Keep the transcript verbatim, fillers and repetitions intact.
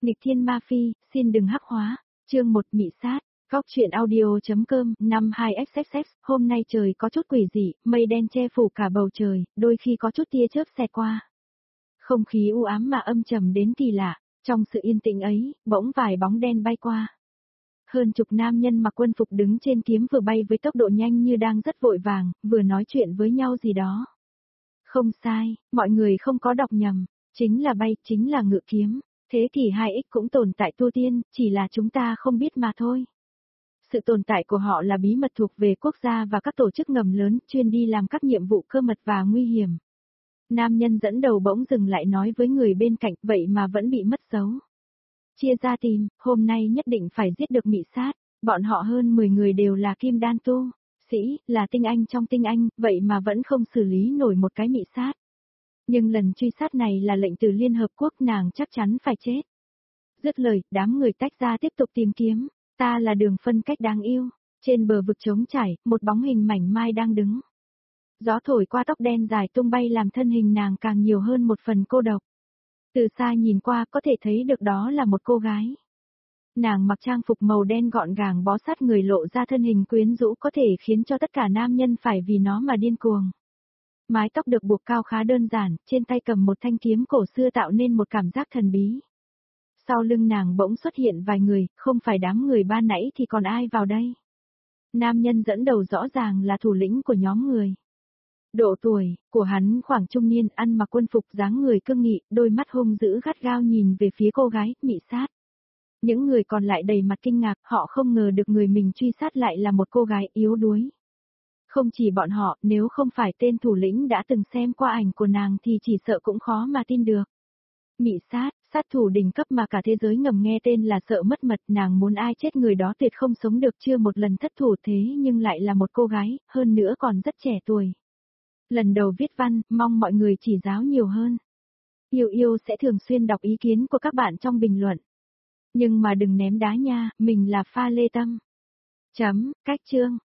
Nghịch thiên ma phi, xin đừng hắc hóa. Chương một Mị sát. Góc truyện audio.com năm hai ích ích ích. Hôm nay trời có chút quỷ dị, mây đen che phủ cả bầu trời, đôi khi có chút tia chớp xẹt qua. Không khí u ám mà âm trầm đến kỳ lạ, trong sự yên tĩnh ấy, bỗng vài bóng đen bay qua. Hơn chục nam nhân mặc quân phục đứng trên kiếm vừa bay với tốc độ nhanh như đang rất vội vàng, vừa nói chuyện với nhau gì đó. Không sai, mọi người không có đọc nhầm, chính là bay, chính là ngự kiếm. Thế thì hai ích cũng tồn tại tu tiên, chỉ là chúng ta không biết mà thôi. Sự tồn tại của họ là bí mật thuộc về quốc gia và các tổ chức ngầm lớn chuyên đi làm các nhiệm vụ cơ mật và nguy hiểm. Nam nhân dẫn đầu bỗng dừng lại nói với người bên cạnh vậy mà vẫn bị mất dấu. Chia ra tìm, hôm nay nhất định phải giết được Mị sát, bọn họ hơn mười người đều là kim đan tu, sĩ, là tinh anh trong tinh anh, vậy mà vẫn không xử lý nổi một cái Mị sát. Nhưng lần truy sát này là lệnh từ Liên Hợp Quốc, nàng chắc chắn phải chết. Dứt lời, đám người tách ra tiếp tục tìm kiếm, ta là đường phân cách đáng yêu. Trên bờ vực trống trải, một bóng hình mảnh mai đang đứng. Gió thổi qua tóc đen dài tung bay làm thân hình nàng càng nhiều hơn một phần cô độc. Từ xa nhìn qua có thể thấy được đó là một cô gái. Nàng mặc trang phục màu đen gọn gàng bó sát người lộ ra thân hình quyến rũ có thể khiến cho tất cả nam nhân phải vì nó mà điên cuồng. Mái tóc được buộc cao khá đơn giản, trên tay cầm một thanh kiếm cổ xưa tạo nên một cảm giác thần bí. Sau lưng nàng bỗng xuất hiện vài người, không phải đám người ban nãy thì còn ai vào đây. Nam nhân dẫn đầu rõ ràng là thủ lĩnh của nhóm người. Độ tuổi của hắn khoảng trung niên, ăn mặc quân phục dáng người cương nghị, đôi mắt hung dữ gắt gao nhìn về phía cô gái, Mị sát. Những người còn lại đầy mặt kinh ngạc, họ không ngờ được người mình truy sát lại là một cô gái yếu đuối. Không chỉ bọn họ, nếu không phải tên thủ lĩnh đã từng xem qua ảnh của nàng thì chỉ sợ cũng khó mà tin được. Mị sát, sát thủ đỉnh cấp mà cả thế giới ngầm nghe tên là sợ mất mật, nàng muốn ai chết người đó tuyệt không sống được, chưa một lần thất thủ thế nhưng lại là một cô gái, hơn nữa còn rất trẻ tuổi. Lần đầu viết văn, mong mọi người chỉ giáo nhiều hơn. Yêu yêu sẽ thường xuyên đọc ý kiến của các bạn trong bình luận. Nhưng mà đừng ném đá nha, mình là pha lê tâm. Chấm, cách chương.